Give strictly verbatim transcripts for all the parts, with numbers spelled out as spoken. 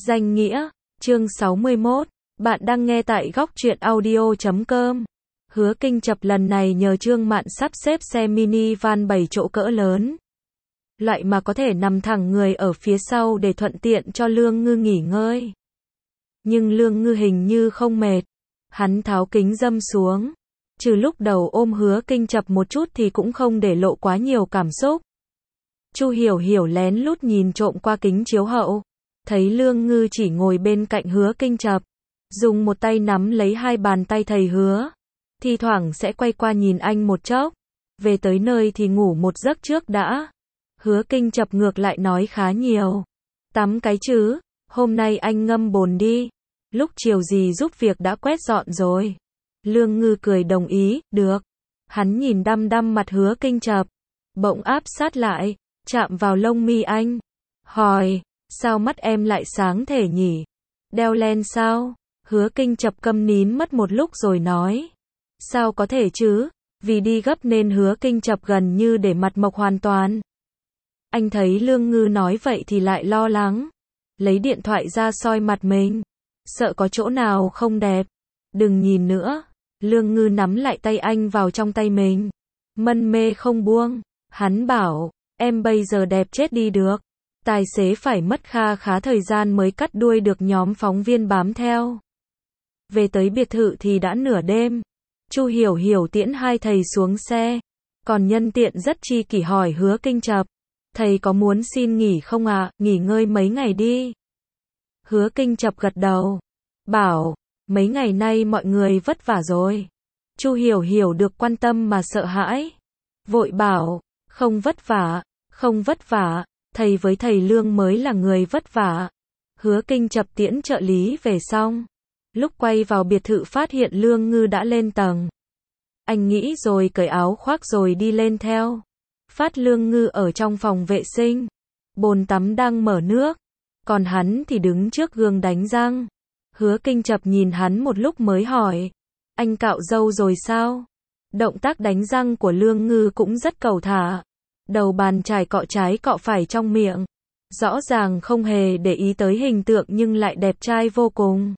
Danh nghĩa, chương sáu mươi mốt, bạn đang nghe tại góc truyện audio chấm com. Hứa Kinh Chập lần này nhờ Trương Mạn sắp xếp xe mini van bảy chỗ cỡ lớn. Loại mà có thể nằm thẳng người ở phía sau để thuận tiện cho Lương Ngư nghỉ ngơi. Nhưng Lương Ngư hình như không mệt. Hắn tháo kính râm xuống. Trừ lúc đầu ôm Hứa Kinh Chập một chút thì cũng không để lộ quá nhiều cảm xúc. Chu Hiểu Hiểu lén lút nhìn trộm qua kính chiếu hậu. Thấy Lương Ngư chỉ ngồi bên cạnh Hứa Kinh Chập. Dùng một tay nắm lấy hai bàn tay thầy Hứa. Thi thoảng sẽ quay qua nhìn anh một chốc. Về tới nơi thì ngủ một giấc trước đã. Hứa Kinh Chập ngược lại nói khá nhiều. Tắm cái chứ, hôm nay anh ngâm bồn đi. Lúc chiều gì giúp việc đã quét dọn rồi. Lương Ngư cười đồng ý, được. Hắn nhìn đăm đăm mặt Hứa Kinh Chập. Bỗng áp sát lại, chạm vào lông mi anh. Hỏi, sao mắt em lại sáng thể nhỉ? Đeo len sao? Hứa Kinh Chập câm nín mất một lúc rồi nói. Sao có thể chứ? Vì đi gấp nên Hứa Kinh Chập gần như để mặt mộc hoàn toàn. Anh thấy Lương Ngư nói vậy thì lại lo lắng. Lấy điện thoại ra soi mặt mình. Sợ có chỗ nào không đẹp. Đừng nhìn nữa. Lương Ngư nắm lại tay anh vào trong tay mình. Mân mê không buông. Hắn bảo, em bây giờ đẹp chết đi được. Tài xế phải mất kha khá thời gian mới cắt đuôi được nhóm phóng viên bám theo. Về tới biệt thự thì đã nửa đêm. Chu Hiểu Hiểu tiễn hai thầy xuống xe. Còn nhân tiện rất chi kỷ hỏi Hứa Kinh Chập. Thầy có muốn xin nghỉ không ạ? À? Nghỉ ngơi mấy ngày đi. Hứa Kinh Chập gật đầu. Bảo, mấy ngày nay mọi người vất vả rồi. Chu Hiểu Hiểu được quan tâm mà sợ hãi. Vội bảo, không vất vả, không vất vả. Thầy với thầy Lương mới là người vất vả. Hứa Kinh Chập tiễn trợ lý về xong. Lúc quay vào biệt thự phát hiện Lương Ngư đã lên tầng. Anh nghĩ rồi cởi áo khoác rồi đi lên theo. Phát Lương Ngư ở trong phòng vệ sinh. Bồn tắm đang mở nước. Còn hắn thì đứng trước gương đánh răng. Hứa Kinh Chập nhìn hắn một lúc mới hỏi. Anh cạo râu rồi sao? Động tác đánh răng của Lương Ngư cũng rất cầu thả. Đầu bàn chải cọ trái cọ phải trong miệng. Rõ ràng không hề để ý tới hình tượng nhưng lại đẹp trai vô cùng.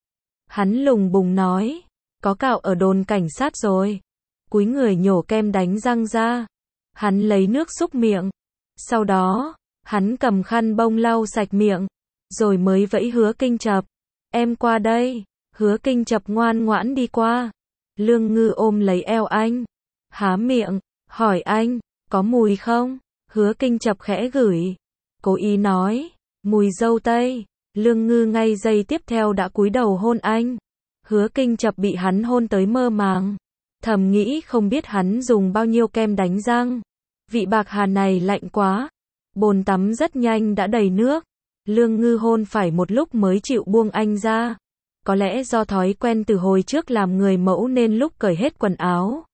Hắn lùng bùng nói. Có cạo ở đồn cảnh sát rồi. Cúi người nhổ kem đánh răng ra. Hắn lấy nước xúc miệng. Sau đó, hắn cầm khăn bông lau sạch miệng. Rồi mới vẫy Hứa Kinh Chập. Em qua đây. Hứa Kinh Chập ngoan ngoãn đi qua. Lương Ngư ôm lấy eo anh. Há miệng, hỏi anh. Có mùi không? Hứa Kinh Chập khẽ gửi. Cố ý nói. Mùi dâu tây. Lương Ngư ngay giây tiếp theo đã cúi đầu hôn anh. Hứa Kinh Chập bị hắn hôn tới mơ màng. Thầm nghĩ không biết hắn dùng bao nhiêu kem đánh răng. Vị bạc hà này lạnh quá. Bồn tắm rất nhanh đã đầy nước. Lương Ngư hôn phải một lúc mới chịu buông anh ra. Có lẽ do thói quen từ hồi trước làm người mẫu nên lúc cởi hết quần áo.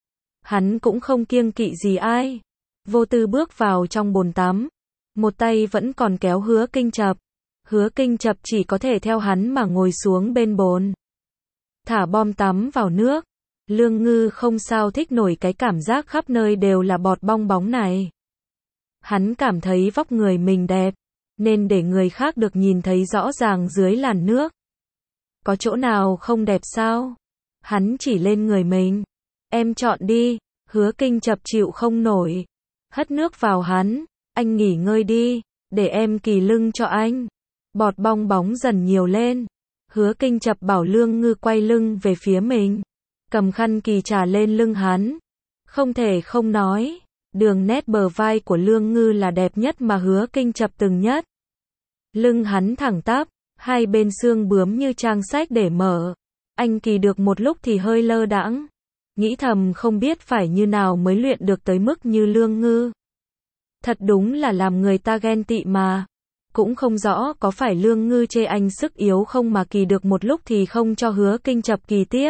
Hắn cũng không kiêng kỵ gì ai. Vô tư bước vào trong bồn tắm. Một tay vẫn còn kéo Hứa Kinh Chập. Hứa Kinh Chập chỉ có thể theo hắn mà ngồi xuống bên bồn. Thả bom tắm vào nước. Lương Ngư không sao thích nổi cái cảm giác khắp nơi đều là bọt bong bóng này. Hắn cảm thấy vóc người mình đẹp. Nên để người khác được nhìn thấy rõ ràng dưới làn nước. Có chỗ nào không đẹp sao? Hắn chỉ lên người mình. Em chọn đi. Hứa Kinh Chập chịu không nổi. Hất nước vào hắn. Anh nghỉ ngơi đi. Để em kỳ lưng cho anh. Bọt bong bóng dần nhiều lên. Hứa Kinh Chập bảo Lương Ngư quay lưng về phía mình. Cầm khăn kỳ trà lên lưng hắn. Không thể không nói. Đường nét bờ vai của Lương Ngư là đẹp nhất mà Hứa Kinh Chập từng nhất. Lưng hắn thẳng tắp. Hai bên xương bướm như trang sách để mở. Anh kỳ được một lúc thì hơi lơ đãng. Nghĩ thầm không biết phải như nào mới luyện được tới mức như Lương Ngư. Thật đúng là làm người ta ghen tị mà. Cũng không rõ có phải Lương Ngư chê anh sức yếu không mà kỳ được một lúc thì không cho Hứa Kinh Chập kỳ tiếp.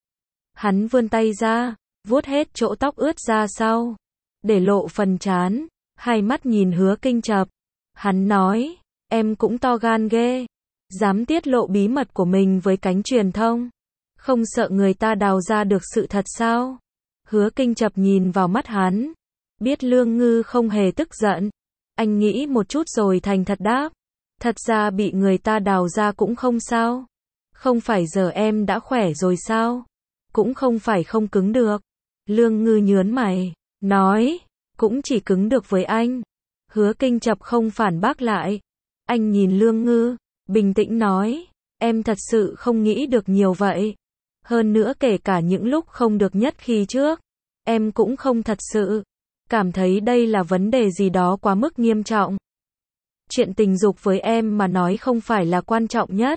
Hắn vươn tay ra, vuốt hết chỗ tóc ướt ra sau. Để lộ phần trán, hai mắt nhìn Hứa Kinh Chập. Hắn nói, em cũng to gan ghê. Dám tiết lộ bí mật của mình với cánh truyền thông. Không sợ người ta đào ra được sự thật sao? Hứa Kinh Chập nhìn vào mắt hắn. Biết Lương Ngư không hề tức giận. Anh nghĩ một chút rồi thành thật đáp. Thật ra bị người ta đào ra cũng không sao. Không phải giờ em đã khỏe rồi sao? Cũng không phải không cứng được. Lương Ngư nhớn mày, nói, cũng chỉ cứng được với anh. Hứa Kinh Chập không phản bác lại. Anh nhìn Lương Ngư, bình tĩnh nói, em thật sự không nghĩ được nhiều vậy. Hơn nữa kể cả những lúc không được nhất khi trước, em cũng không thật sự cảm thấy đây là vấn đề gì đó quá mức nghiêm trọng. Chuyện tình dục với em mà nói không phải là quan trọng nhất.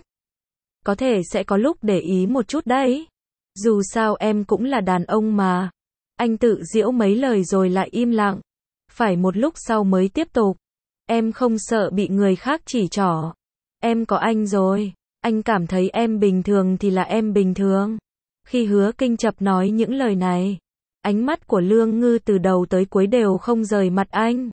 Có thể sẽ có lúc để ý một chút đấy. Dù sao em cũng là đàn ông mà. Anh tự giễu mấy lời rồi lại im lặng. Phải một lúc sau mới tiếp tục. Em không sợ bị người khác chỉ trỏ. Em có anh rồi. Anh cảm thấy em bình thường thì là em bình thường. Khi Hứa Kinh Chập nói những lời này, ánh mắt của Lương Ngư từ đầu tới cuối đều không rời mặt anh.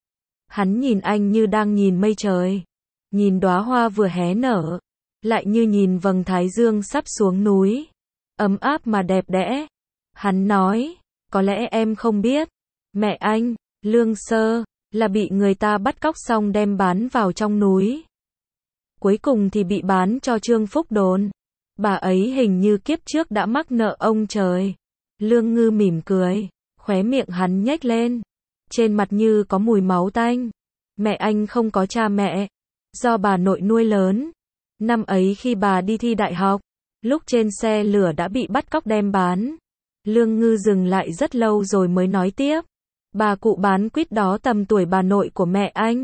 Hắn nhìn anh như đang nhìn mây trời. Nhìn đóa hoa vừa hé nở. Lại như nhìn vầng thái dương sắp xuống núi. Ấm áp mà đẹp đẽ. Hắn nói, có lẽ em không biết. Mẹ anh, Lương Sơ, là bị người ta bắt cóc xong đem bán vào trong núi. Cuối cùng thì bị bán cho Trương Phúc Đồn. Bà ấy hình như kiếp trước đã mắc nợ ông trời. Lương Ngư mỉm cười, khóe miệng hắn nhếch lên. Trên mặt như có mùi máu tanh. Mẹ anh không có cha mẹ. Do bà nội nuôi lớn. Năm ấy khi bà đi thi đại học, lúc trên xe lửa đã bị bắt cóc đem bán. Lương Ngư dừng lại rất lâu rồi mới nói tiếp. Bà cụ bán quýt đó tầm tuổi bà nội của mẹ anh.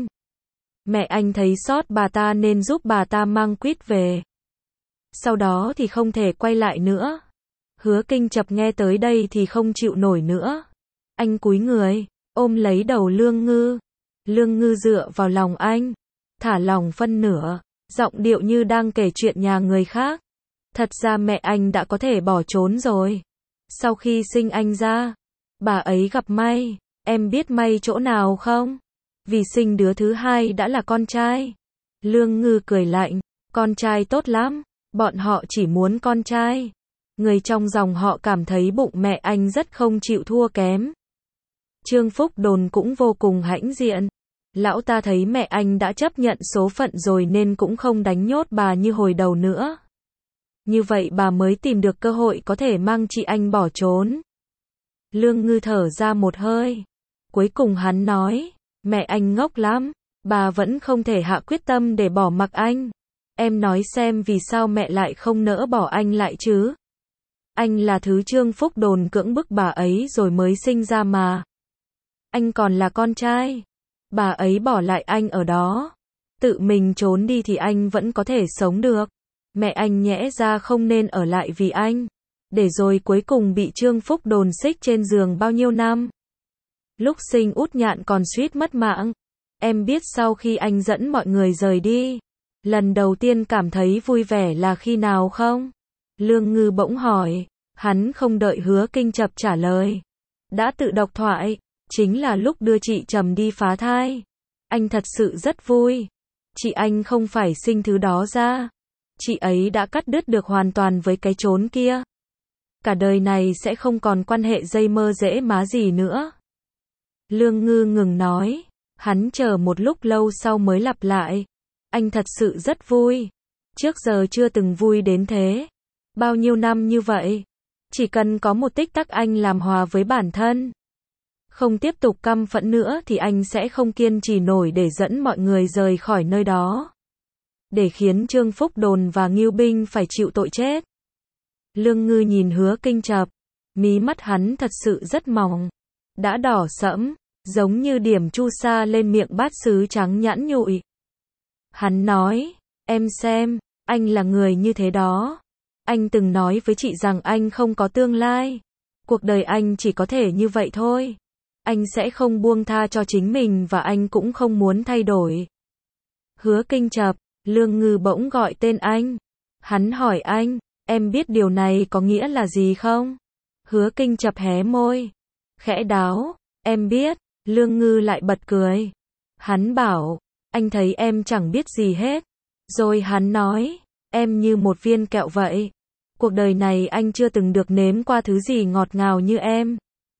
Mẹ anh thấy sót bà ta nên giúp bà ta mang quýt về. Sau đó thì không thể quay lại nữa. Hứa Kinh Chập nghe tới đây thì không chịu nổi nữa. Anh cúi người, ôm lấy đầu Lương Ngư. Lương Ngư dựa vào lòng anh, thả lỏng phân nửa, giọng điệu như đang kể chuyện nhà người khác. Thật ra mẹ anh đã có thể bỏ trốn rồi. Sau khi sinh anh ra, bà ấy gặp may. Em biết may chỗ nào không? Vì sinh đứa thứ hai đã là con trai. Lương Ngư cười lạnh, con trai tốt lắm, bọn họ chỉ muốn con trai. Người trong dòng họ cảm thấy bụng mẹ anh rất không chịu thua kém. Trương Phúc Đồn cũng vô cùng hãnh diện. Lão ta thấy mẹ anh đã chấp nhận số phận rồi nên cũng không đánh nhốt bà như hồi đầu nữa. Như vậy bà mới tìm được cơ hội có thể mang chị anh bỏ trốn. Lương Ngư thở ra một hơi. Cuối cùng hắn nói, mẹ anh ngốc lắm, bà vẫn không thể hạ quyết tâm để bỏ mặc anh. Em nói xem vì sao mẹ lại không nỡ bỏ anh lại chứ? Anh là thứ Trương Phúc Đồn cưỡng bức bà ấy rồi mới sinh ra mà. Anh còn là con trai. Bà ấy bỏ lại anh ở đó. Tự mình trốn đi thì anh vẫn có thể sống được. Mẹ anh nhẽ ra không nên ở lại vì anh. Để rồi cuối cùng bị Trương Phúc Đồn xích trên giường bao nhiêu năm. Lúc sinh út nhạn còn suýt mất mạng. Em biết sau khi anh dẫn mọi người rời đi, lần đầu tiên cảm thấy vui vẻ là khi nào không? Lương Ngư bỗng hỏi. Hắn không đợi Hứa Kinh Chập trả lời. Đã tự độc thoại. Chính là lúc đưa chị Trầm đi phá thai. Anh thật sự rất vui. Chị anh không phải sinh thứ đó ra. Chị ấy đã cắt đứt được hoàn toàn với cái chốn kia. Cả đời này sẽ không còn quan hệ dây mơ rễ má gì nữa. Lương Ngư ngừng nói. Hắn chờ một lúc lâu sau mới lặp lại. Anh thật sự rất vui. Trước giờ chưa từng vui đến thế. Bao nhiêu năm như vậy. Chỉ cần có một tích tắc anh làm hòa với bản thân. Không tiếp tục căm phẫn nữa thì anh sẽ không kiên trì nổi để dẫn mọi người rời khỏi nơi đó. Để khiến Trương Phúc Đồn và Ngưu Binh phải chịu tội chết. Lương Ngư nhìn Hứa Kinh Chập. Mí mắt hắn thật sự rất mỏng. Đã đỏ sẫm, giống như điểm chu sa lên miệng bát sứ trắng nhẵn nhụi. Hắn nói, em xem, anh là người như thế đó. Anh từng nói với chị rằng anh không có tương lai. Cuộc đời anh chỉ có thể như vậy thôi. Anh sẽ không buông tha cho chính mình và anh cũng không muốn thay đổi. Hứa Kinh Chập, Lương Ngư bỗng gọi tên anh. Hắn hỏi anh, em biết điều này có nghĩa là gì không? Hứa Kinh Chập hé môi. Khẽ đáo, em biết. Lương Ngư lại bật cười. Hắn bảo, anh thấy em chẳng biết gì hết. Rồi hắn nói, em như một viên kẹo vậy. Cuộc đời này anh chưa từng được nếm qua thứ gì ngọt ngào như em.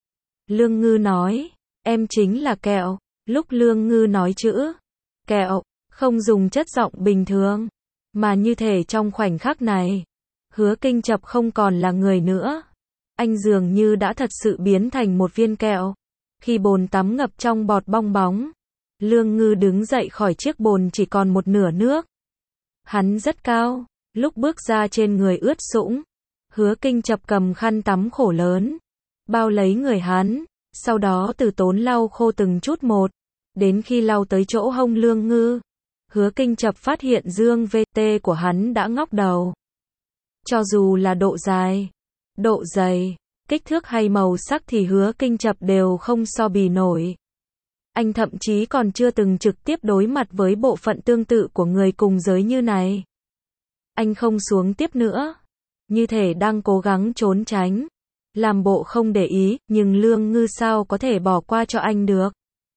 Lương Ngư nói, em chính là kẹo. Lúc Lương Ngư nói chữ kẹo, Không dùng chất giọng bình thường, mà như thể trong khoảnh khắc này, Hứa Kinh Chập không còn là người nữa. Anh dường như đã thật sự biến thành một viên kẹo. Khi bồn tắm ngập trong bọt bong bóng, Lương Ngư đứng dậy khỏi chiếc bồn chỉ còn một nửa nước. Hắn rất cao, lúc bước ra trên người ướt sũng. Hứa Kinh Chập cầm khăn tắm khổ lớn, bao lấy người hắn, sau đó từ tốn lau khô từng chút một, đến khi lau tới chỗ hông Lương Ngư. Hứa Kinh Chập phát hiện dương vê tê của hắn đã ngóc đầu. Cho dù là độ dài, độ dày, kích thước hay màu sắc thì Hứa Kinh Chập đều không so bì nổi. Anh thậm chí còn chưa từng trực tiếp đối mặt với bộ phận tương tự của người cùng giới như này. Anh không xuống tiếp nữa, như thể đang cố gắng trốn tránh, làm bộ không để ý, nhưng Lương Ngư sao có thể bỏ qua cho anh được.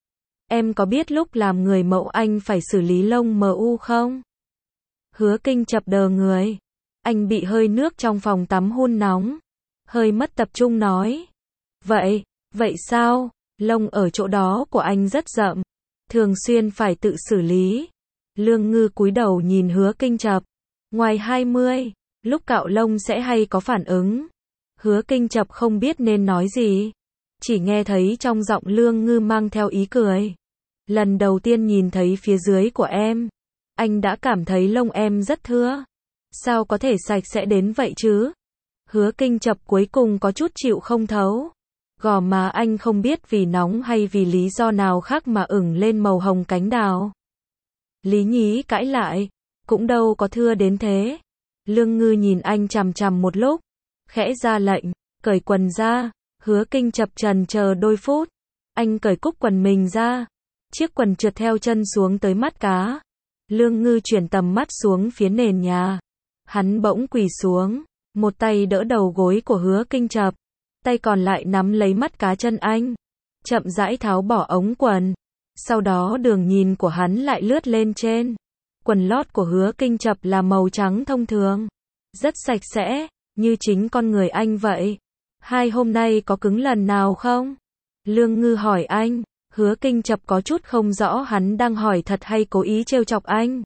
Em có biết lúc làm người mẫu anh phải xử lý lông mờ u không? Hứa Kinh Chập đờ người. Anh bị hơi nước trong phòng tắm hun nóng. Hơi mất tập trung nói. Vậy, vậy sao? Lông ở chỗ đó của anh rất rậm. Thường xuyên phải tự xử lý. Lương Ngư cúi đầu nhìn Hứa Kinh Chập. Ngoài hai mươi, lúc cạo lông sẽ hay có phản ứng. Hứa Kinh Chập không biết nên nói gì. Chỉ nghe thấy trong giọng Lương Ngư mang theo ý cười. Lần đầu tiên nhìn thấy phía dưới của em, anh đã cảm thấy lông em rất thưa. Sao có thể sạch sẽ đến vậy chứ? Hứa Kinh Chập cuối cùng có chút chịu không thấu. Gò má anh không biết vì nóng hay vì lý do nào khác mà ửng lên màu hồng cánh đào. Lý Nhí cãi lại, cũng đâu có thưa đến thế. Lương Ngư nhìn anh chằm chằm một lúc, khẽ ra lệnh, cởi quần ra. Hứa Kinh Chập trần chờ đôi phút, anh cởi cúc quần mình ra. Chiếc quần trượt theo chân xuống tới mắt cá. Lương Ngư chuyển tầm mắt xuống phía nền nhà. Hắn bỗng quỳ xuống, một tay đỡ đầu gối của Hứa Kinh Chập, tay còn lại nắm lấy mắt cá chân anh, chậm rãi tháo bỏ ống quần. Sau đó đường nhìn của hắn lại lướt lên trên. Quần lót của Hứa Kinh Chập là màu trắng thông thường, rất sạch sẽ, như chính con người anh vậy. Hai hôm nay có cứng lần nào không? Lương Ngư hỏi anh. Hứa Kinh Chập có chút không rõ hắn đang hỏi thật hay cố ý trêu chọc anh.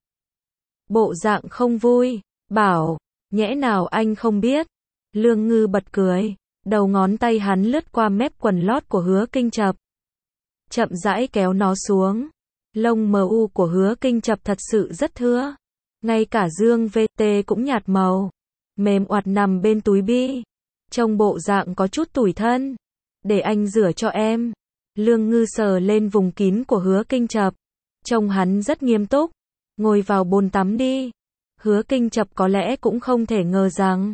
Bộ dạng không vui, bảo, nhẽ nào anh không biết. Lương Ngư bật cười, đầu ngón tay hắn lướt qua mép quần lót của Hứa Kinh Chập, chậm rãi kéo nó xuống. Lông mờ u của Hứa Kinh Chập thật sự rất thưa, ngay cả dương vê tê cũng nhạt màu, mềm oặt nằm bên túi bi, trông bộ dạng có chút tủi thân. Để anh rửa cho em. Lương Ngư sờ lên vùng kín của Hứa Kinh Chập, trông hắn rất nghiêm túc. Ngồi vào bồn tắm đi. Hứa Kinh Chập có lẽ cũng không thể ngờ rằng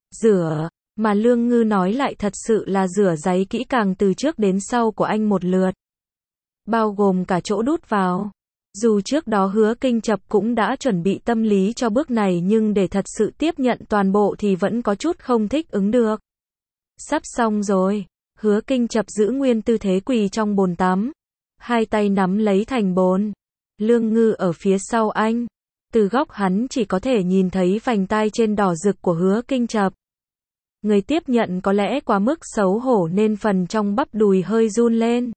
rửa mà Lương Ngư nói lại thật sự là rửa giấy kỹ càng từ trước đến sau của anh một lượt, bao gồm cả chỗ đút vào. Dù trước đó Hứa Kinh Chập cũng đã chuẩn bị tâm lý cho bước này, nhưng để thật sự tiếp nhận toàn bộ thì vẫn có chút không thích ứng được. Sắp xong rồi. Hứa Kinh Chập giữ nguyên tư thế quỳ trong bồn tắm, hai tay nắm lấy thành bồn. Lương Ngư ở phía sau anh, từ góc hắn chỉ có thể nhìn thấy vành tai trên đỏ rực của Hứa Kinh Chập. Người tiếp nhận có lẽ quá mức xấu hổ nên phần trong bắp đùi hơi run lên.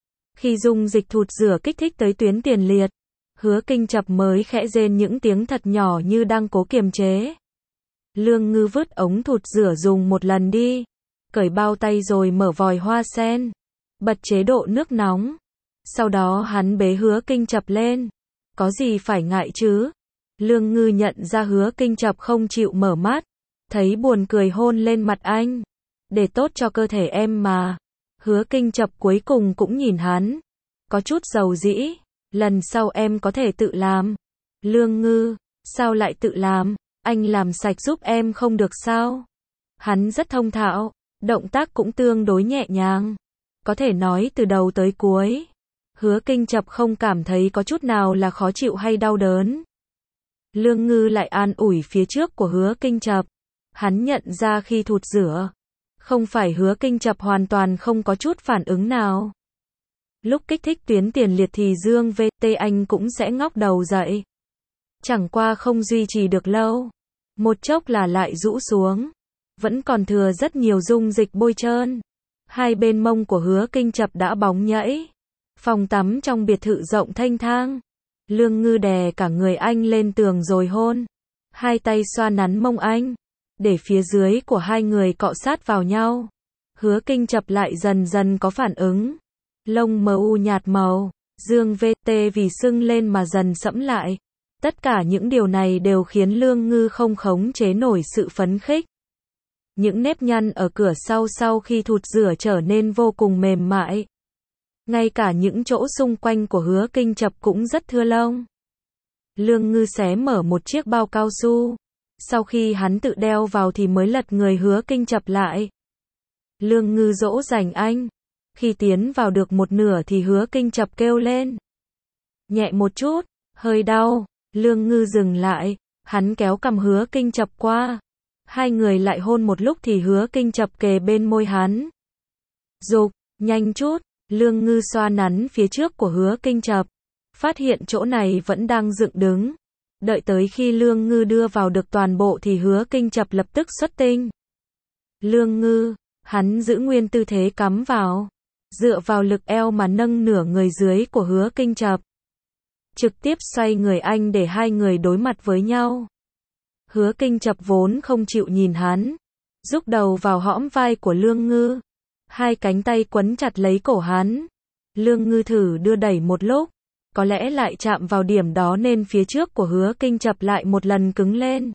Khi dung dịch thụt rửa kích thích tới tuyến tiền liệt, Hứa Kinh Chập mới khẽ rên những tiếng thật nhỏ như đang cố kiềm chế. Lương Ngư vứt ống thụt rửa dùng một lần đi, cởi bao tay rồi mở vòi hoa sen, bật chế độ nước nóng. Sau đó hắn bế Hứa Kinh Chập lên. Có gì phải ngại chứ? Lương Ngư nhận ra Hứa Kinh Chập không chịu mở mắt, thấy buồn cười hôn lên mặt anh. Để tốt cho cơ thể em mà. Hứa Kinh Chập cuối cùng cũng nhìn hắn, có chút dầu dĩ. Lần sau em có thể tự làm. Lương Ngư, sao lại tự làm? Anh làm sạch giúp em không được sao? Hắn rất thông thạo, động tác cũng tương đối nhẹ nhàng, có thể nói từ đầu tới cuối. Hứa Kinh Chập không cảm thấy có chút nào là khó chịu hay đau đớn. Lương Ngư lại an ủi phía trước của Hứa Kinh Chập. Hắn nhận ra khi thụt rửa, không phải Hứa Kinh Chập hoàn toàn không có chút phản ứng nào. Lúc kích thích tuyến tiền liệt thì dương vê tê anh cũng sẽ ngóc đầu dậy. Chẳng qua không duy trì được lâu, một chốc là lại rũ xuống. Vẫn còn thừa rất nhiều dung dịch bôi trơn. Hai bên mông của Hứa Kinh Chập đã bóng nhẫy. Phòng tắm trong biệt thự rộng thênh thang, Lương Ngư đè cả người anh lên tường rồi hôn. Hai tay xoa nắn mông anh. Để phía dưới của hai người cọ sát vào nhau. Hứa Kinh Chập lại dần dần có phản ứng. Lông mờ u nhạt màu. Dương vê tê vì sưng lên mà dần sẫm lại. Tất cả những điều này đều khiến Lương Ngư không khống chế nổi sự phấn khích. Những nếp nhăn ở cửa sau sau khi thụt rửa trở nên vô cùng mềm mại. Ngay cả những chỗ xung quanh của Hứa Kinh Chập cũng rất thưa lông. Lương Ngư xé mở một chiếc bao cao su. Sau khi hắn tự đeo vào thì mới lật người Hứa Kinh Chập lại. Lương Ngư dỗ dành anh. Khi tiến vào được một nửa thì Hứa Kinh Chập kêu lên. Nhẹ một chút, hơi đau. Lương Ngư dừng lại. Hắn kéo cằm Hứa Kinh Chập qua. Hai người lại hôn một lúc thì Hứa Kinh Chập kề bên môi hắn. Dục, nhanh chút. Lương Ngư xoa nắn phía trước của Hứa Kinh Chập. Phát hiện chỗ này vẫn đang dựng đứng. Đợi tới khi Lương Ngư đưa vào được toàn bộ thì Hứa Kinh Chập lập tức xuất tinh. Lương Ngư, hắn giữ nguyên tư thế cắm vào. Dựa vào lực eo mà nâng nửa người dưới của Hứa Kinh Chập. Trực tiếp xoay người anh để hai người đối mặt với nhau. Hứa Kinh Chập vốn không chịu nhìn hắn. Rúc đầu vào hõm vai của Lương Ngư. Hai cánh tay quấn chặt lấy cổ hắn. Lương Ngư thử đưa đẩy một lúc. Có lẽ lại chạm vào điểm đó nên phía trước của Hứa Kinh Chập lại một lần cứng lên.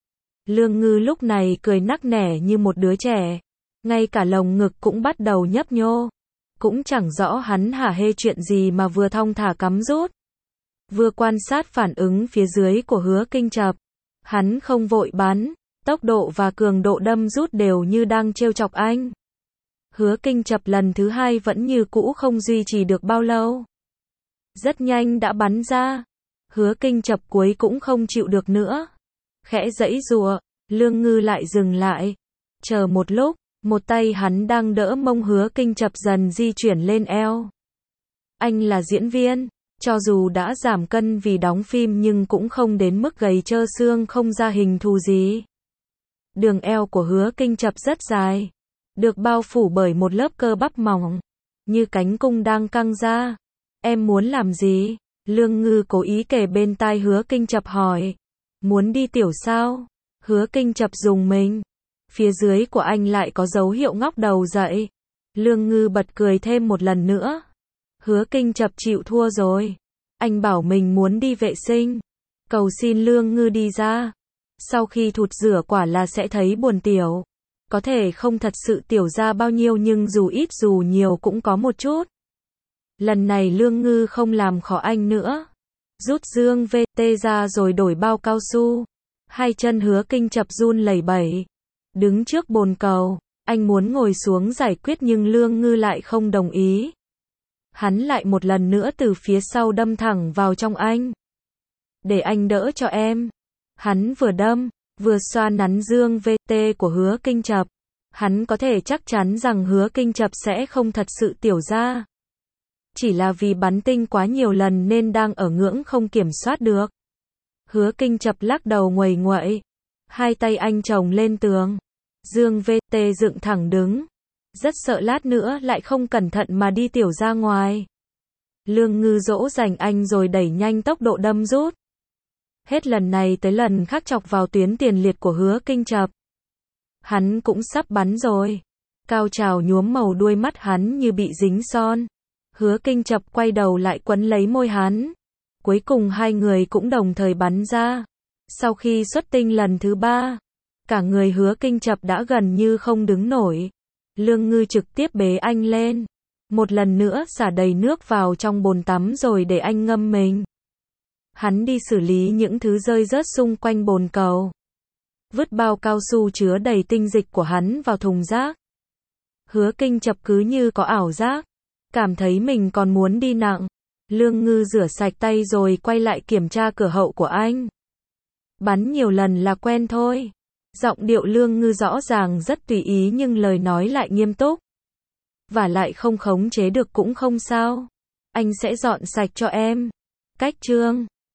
Lương Ngư lúc này cười nắc nẻ như một đứa trẻ. Ngay cả lồng ngực cũng bắt đầu nhấp nhô. Cũng chẳng rõ hắn hả hê chuyện gì mà vừa thong thả cắm rút. Vừa quan sát phản ứng phía dưới của Hứa Kinh Chập. Hắn không vội bắn. Tốc độ và cường độ đâm rút đều như đang trêu chọc anh. Hứa Kinh Chập lần thứ hai vẫn như cũ không duy trì được bao lâu. Rất nhanh đã bắn ra. Hứa Kinh Chập cuối cũng không chịu được nữa. Khẽ giãy giụa, Lương Ngư lại dừng lại. Chờ một lúc, một tay hắn đang đỡ mông Hứa Kinh Chập dần di chuyển lên eo. Anh là diễn viên, cho dù đã giảm cân vì đóng phim nhưng cũng không đến mức gầy trơ xương không ra hình thù gì. Đường eo của Hứa Kinh Chập rất dài. Được bao phủ bởi một lớp cơ bắp mỏng. Như cánh cung đang căng ra. Em muốn làm gì? Lương Ngư cố ý kề bên tai Hứa Kinh Chập hỏi. Muốn đi tiểu sao? Hứa Kinh Chập dùng mình. Phía dưới của anh lại có dấu hiệu ngóc đầu dậy. Lương Ngư bật cười thêm một lần nữa. Hứa Kinh Chập chịu thua rồi. Anh bảo mình muốn đi vệ sinh. Cầu xin Lương Ngư đi ra. Sau khi thụt rửa quả là sẽ thấy buồn tiểu. Có thể không thật sự tiểu ra bao nhiêu nhưng dù ít dù nhiều cũng có một chút. Lần này Lương Ngư không làm khó anh nữa. Rút dương vê tê ra rồi đổi bao cao su. Hai chân Hứa Kinh Chập run lẩy bẩy. Đứng trước bồn cầu, anh muốn ngồi xuống giải quyết nhưng Lương Ngư lại không đồng ý. Hắn lại một lần nữa từ phía sau đâm thẳng vào trong anh. Để anh đỡ cho em. Hắn vừa đâm, vừa xoa nắn dương vê tê của Hứa Kinh Chập. Hắn có thể chắc chắn rằng Hứa Kinh Chập sẽ không thật sự tiểu ra. Chỉ là vì bắn tinh quá nhiều lần nên đang ở ngưỡng không kiểm soát được. Hứa Kinh Chập lắc đầu nguầy nguậy. Hai tay anh chồng lên tường. Dương vê tê dựng thẳng đứng. Rất sợ lát nữa lại không cẩn thận mà đi tiểu ra ngoài. Lương Ngư dỗ dành anh rồi đẩy nhanh tốc độ đâm rút. Hết lần này tới lần khác chọc vào tuyến tiền liệt của Hứa Kinh Chập. Hắn cũng sắp bắn rồi. Cao trào nhuốm màu đuôi mắt hắn như bị dính son. Hứa Kinh Chập quay đầu lại quấn lấy môi hắn. Cuối cùng hai người cũng đồng thời bắn ra. Sau khi xuất tinh lần thứ ba, cả người Hứa Kinh Chập đã gần như không đứng nổi. Lương Ngư trực tiếp bế anh lên. Một lần nữa xả đầy nước vào trong bồn tắm rồi để anh ngâm mình. Hắn đi xử lý những thứ rơi rớt xung quanh bồn cầu. Vứt bao cao su chứa đầy tinh dịch của hắn vào thùng rác. Hứa Kinh Chập cứ như có ảo giác. Cảm thấy mình còn muốn đi nặng. Lương Ngư rửa sạch tay rồi quay lại kiểm tra cửa hậu của anh. Bắn nhiều lần là quen thôi. Giọng điệu Lương Ngư rõ ràng rất tùy ý nhưng lời nói lại nghiêm túc. Và lại không khống chế được cũng không sao. Anh sẽ dọn sạch cho em. Cách chương